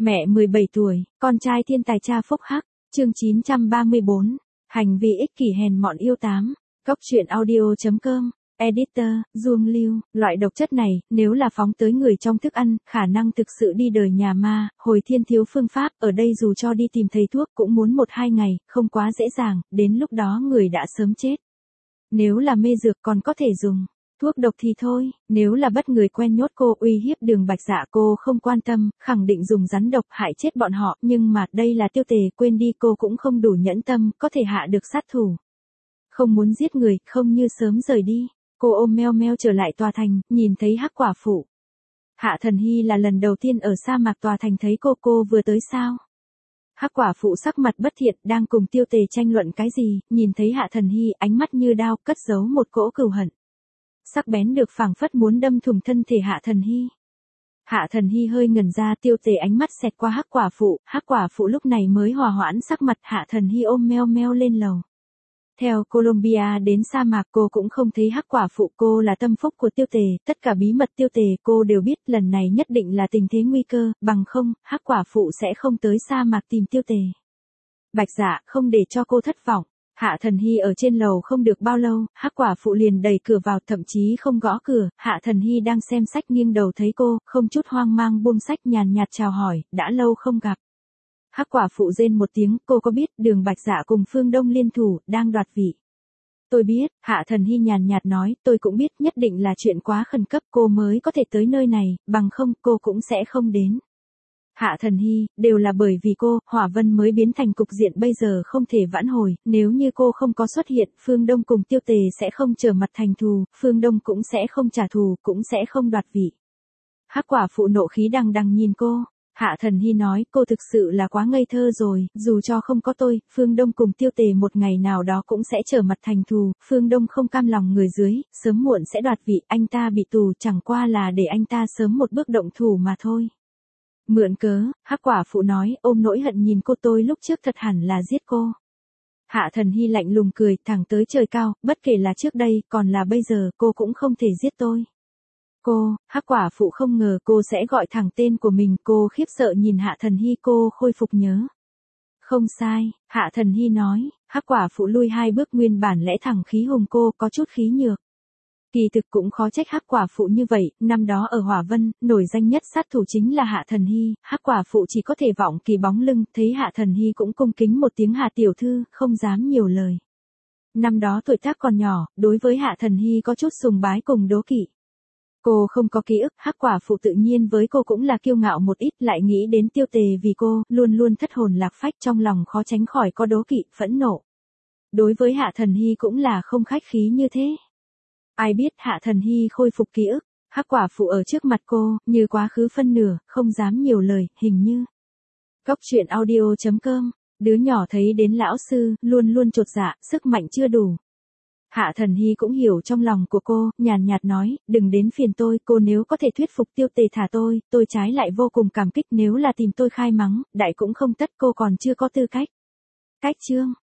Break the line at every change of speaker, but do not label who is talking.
Mẹ 17 tuổi, con trai thiên tài cha phúc hắc, chương 934, hành vi ích kỷ hèn mọn yêu tám, Cốc truyện audio.com, editor, Duông Lưu, loại độc chất này, nếu là phóng tới người trong thức ăn, khả năng thực sự đi đời nhà ma, hồi thiên thiếu phương pháp, ở đây dù cho đi tìm thầy thuốc cũng muốn 1-2 ngày, không quá dễ dàng, đến lúc đó người đã sớm chết. Nếu là mê dược còn có thể dùng. Thuốc độc thì thôi, nếu là bắt người quen nhốt cô uy hiếp Đường Bạch Dạ cô không quan tâm, khẳng định dùng rắn độc hại chết bọn họ, nhưng mà đây là Tiêu Tề, quên đi cô cũng không đủ nhẫn tâm, có thể hạ được sát thủ. Không muốn giết người, không như sớm rời đi, cô ôm Meo Meo trở lại tòa thành, nhìn thấy Hắc Quả Phụ. Hạ Thần Hy là lần đầu tiên ở sa mạc tòa thành thấy cô vừa tới sao? Hắc Quả Phụ sắc mặt bất thiện, đang cùng Tiêu Tề tranh luận cái gì, nhìn thấy Hạ Thần Hy ánh mắt như đao, cất giấu một cỗ cừu hận. Sắc bén được phảng phất muốn đâm thủng thân thể Hạ Thần Hy. Hạ Thần Hy hơi ngẩn ra, Tiêu Tề ánh mắt xẹt qua Hắc Quả Phụ lúc này mới hòa hoãn sắc mặt. Hạ Thần Hy ôm Meo Meo lên lầu. Theo Colombia đến sa mạc cô cũng không thấy Hắc Quả Phụ, cô là tâm phúc của Tiêu Tề, tất cả bí mật Tiêu Tề cô đều biết, lần này nhất định là tình thế nguy cơ, bằng không, Hắc Quả Phụ sẽ không tới sa mạc tìm Tiêu Tề. Bạch Dạ, không để cho cô thất vọng. Hạ Thần Hy ở trên lầu không được bao lâu, Hắc Quả Phụ liền đẩy cửa vào, thậm chí không gõ cửa. Hạ Thần Hy đang xem sách nghiêng đầu thấy cô, không chút hoang mang buông sách, nhàn nhạt chào hỏi, đã lâu không gặp. Hắc Quả Phụ rên một tiếng, cô có biết Đường Bạch Dạ cùng Phương Đông liên thủ, đang đoạt vị. Tôi biết, Hạ Thần Hy nhàn nhạt nói, tôi cũng biết, nhất định là chuyện quá khẩn cấp cô mới có thể tới nơi này, bằng không cô cũng sẽ không đến. Hạ Thần Hy, đều là bởi vì cô, Hỏa Vân mới biến thành cục diện bây giờ không thể vãn hồi, nếu như cô không có xuất hiện, Phương Đông cùng Tiêu Tề sẽ không trở mặt thành thù, Phương Đông cũng sẽ không trả thù, cũng sẽ không đoạt vị. Hắc Quả Phụ nộ khí đằng đằng nhìn cô. Hạ Thần Hy nói, cô thực sự là quá ngây thơ rồi, dù cho không có tôi, Phương Đông cùng Tiêu Tề một ngày nào đó cũng sẽ trở mặt thành thù, Phương Đông không cam lòng người dưới, sớm muộn sẽ đoạt vị, anh ta bị tù chẳng qua là để anh ta sớm một bước động thủ mà thôi. Mượn cớ, Hắc Quả Phụ nói, ôm nỗi hận nhìn cô, tôi lúc trước thật hẳn là giết cô. Hạ Thần Hy lạnh lùng cười, thẳng tới trời cao, bất kể là trước đây, còn là bây giờ, cô cũng không thể giết tôi. Cô, Hắc Quả Phụ không ngờ cô sẽ gọi thẳng tên của mình, cô khiếp sợ nhìn Hạ Thần Hy, cô khôi phục nhớ. Không sai, Hạ Thần Hy nói, Hắc Quả Phụ lui 2 bước, nguyên bản lẽ thẳng khí hùng cô có chút khí nhược. Kỳ thực cũng khó trách Hắc Quả Phụ như vậy, năm đó ở Hỏa Vân, nổi danh nhất sát thủ chính là Hạ Thần Hy, Hắc Quả Phụ chỉ có thể vọng kỳ bóng lưng, thấy Hạ Thần Hy cũng cung kính một tiếng Hạ tiểu thư, không dám nhiều lời. Năm đó tuổi tác còn nhỏ, đối với Hạ Thần Hy có chút sùng bái cùng đố kỵ. Cô không có ký ức, Hắc Quả Phụ tự nhiên với cô cũng là kiêu ngạo một ít, lại nghĩ đến Tiêu Tề vì cô, luôn luôn thất hồn lạc phách, trong lòng khó tránh khỏi có đố kỵ, phẫn nộ. Đối với Hạ Thần Hy cũng là không khách khí như thế. Ai biết Hạ Thần Hy khôi phục ký ức, Hắc Quả Phụ ở trước mặt cô, như quá khứ phân nửa, không dám nhiều lời, hình như. Cốc truyện audio.com, đứa nhỏ thấy đến lão sư, luôn luôn chột dạ, sức mạnh chưa đủ. Hạ Thần Hy cũng hiểu trong lòng của cô, nhàn nhạt nói, đừng đến phiền tôi, cô nếu có thể thuyết phục Tiêu Tề thả tôi trái lại vô cùng cảm kích, nếu là tìm tôi khai mắng, đại cũng không tất, cô còn chưa có tư cách. Cách chương.